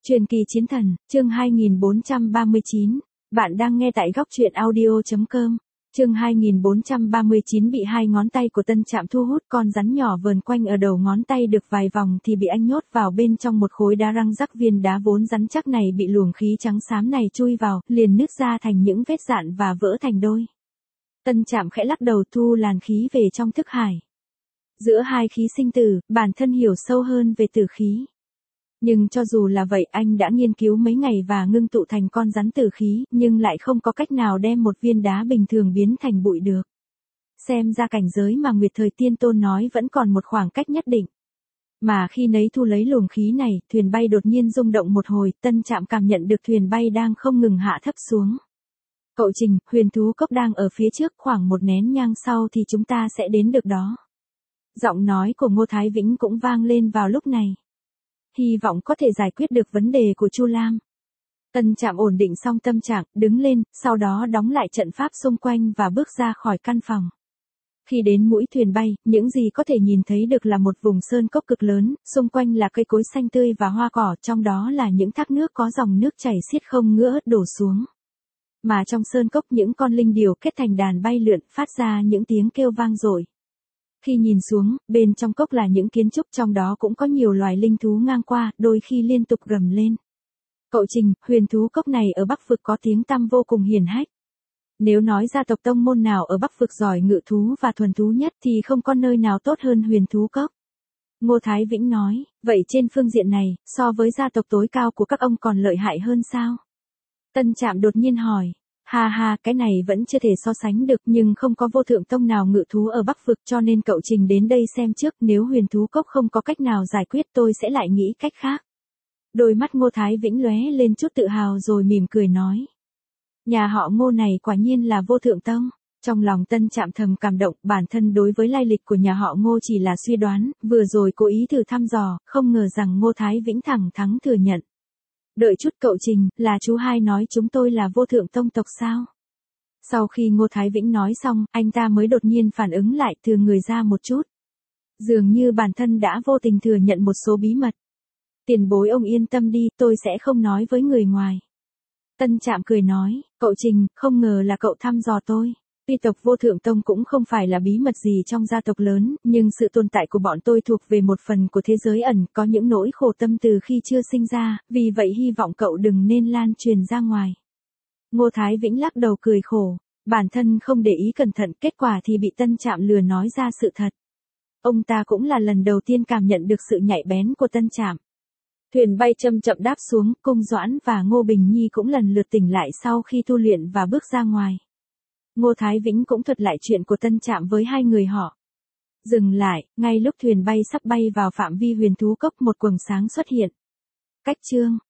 Truyền kỳ chiến thần, chương 2439. Bạn đang nghe tại góc truyện audio.com. Chương 2439 bị hai ngón tay của Tân Trạm thu hút, con rắn nhỏ vờn quanh ở đầu ngón tay được vài vòng thì bị anh nhốt vào bên trong một khối đá răng rắc. Viên đá vốn rắn chắc này bị luồng khí trắng xám này chui vào, liền nứt ra thành những vết rạn và vỡ thành đôi. Tân Trạm khẽ lắc đầu thu làn khí về trong thức hải. Giữa hai khí sinh tử, bản thân hiểu sâu hơn về tử khí. Nhưng cho dù là vậy, anh đã nghiên cứu mấy ngày và ngưng tụ thành con rắn tử khí, nhưng lại không có cách nào đem một viên đá bình thường biến thành bụi được. Xem ra cảnh giới mà Nguyệt Thời Tiên Tôn nói vẫn còn một khoảng cách nhất định. Mà khi nấy thu lấy luồng khí này, thuyền bay đột nhiên rung động một hồi, Tân Trạm cảm nhận được thuyền bay đang không ngừng hạ thấp xuống. Cậu Trình, huyền thú cốc đang ở phía trước, khoảng một nén nhang sau thì chúng ta sẽ đến được đó. Giọng nói của Ngô Thái Vĩnh cũng vang lên vào lúc này. Hy vọng có thể giải quyết được vấn đề của Chu Lam. Tân Trạm ổn định xong tâm trạng, đứng lên, sau đó đóng lại trận pháp xung quanh và bước ra khỏi căn phòng. Khi đến mũi thuyền bay, những gì có thể nhìn thấy được là một vùng sơn cốc cực lớn, xung quanh là cây cối xanh tươi và hoa cỏ, trong đó là những thác nước có dòng nước chảy xiết không ngớt đổ xuống. Mà trong sơn cốc những con linh điểu kết thành đàn bay lượn, phát ra những tiếng kêu vang dội. Khi nhìn xuống, bên trong cốc là những kiến trúc, trong đó cũng có nhiều loài linh thú ngang qua, đôi khi liên tục gầm lên. Cậu Trình, huyền thú cốc này ở Bắc Vực có tiếng tăm vô cùng hiển hách. Nếu nói gia tộc tông môn nào ở Bắc Vực giỏi ngự thú và thuần thú nhất thì không có nơi nào tốt hơn huyền thú cốc. Ngô Thái Vĩnh nói, vậy trên phương diện này, so với gia tộc tối cao của các ông còn lợi hại hơn sao? Tân Trạm đột nhiên hỏi. Ha ha, cái này vẫn chưa thể so sánh được, nhưng không có vô thượng tông nào ngự thú ở Bắc Vực, cho nên cậu Trình đến đây xem trước, nếu huyền thú cốc không có cách nào giải quyết tôi sẽ lại nghĩ cách khác. Đôi mắt Ngô Thái Vĩnh lóe lên chút tự hào rồi mỉm cười nói. Nhà họ Ngô này quả nhiên là vô thượng tông. Trong lòng Tân Trạm thầm cảm động, bản thân đối với lai lịch của nhà họ Ngô chỉ là suy đoán, vừa rồi cố ý thử thăm dò, không ngờ rằng Ngô Thái Vĩnh thẳng thắn thừa nhận. Đợi chút cậu Trình, là chú hai nói chúng tôi là vô thượng tông tộc sao? Sau khi Ngô Thái Vĩnh nói xong, anh ta mới đột nhiên phản ứng lại, thừa người ra một chút. Dường như bản thân đã vô tình thừa nhận một số bí mật. Tiền bối ông yên tâm đi, tôi sẽ không nói với người ngoài. Tân Trạm cười nói, cậu Trình, không ngờ là cậu thăm dò tôi. Tuy tộc vô thượng tông cũng không phải là bí mật gì trong gia tộc lớn, nhưng sự tồn tại của bọn tôi thuộc về một phần của thế giới ẩn, có những nỗi khổ tâm từ khi chưa sinh ra, vì vậy hy vọng cậu đừng nên lan truyền ra ngoài. Ngô Thái Vĩnh lắc đầu cười khổ, bản thân không để ý cẩn thận, kết quả thì bị Tân Trạm lừa nói ra sự thật. Ông ta cũng là lần đầu tiên cảm nhận được sự nhạy bén của Tân Trạm. Thuyền bay chậm chậm đáp xuống, Cung Doãn và Ngô Bình Nhi cũng lần lượt tỉnh lại sau khi tu luyện và bước ra ngoài. Ngô Thái Vĩnh cũng thuật lại chuyện của Tân Trạm với hai người họ. Dừng lại, ngay lúc thuyền bay sắp bay vào phạm vi huyền thú cốc, một quầng sáng xuất hiện. Cách chương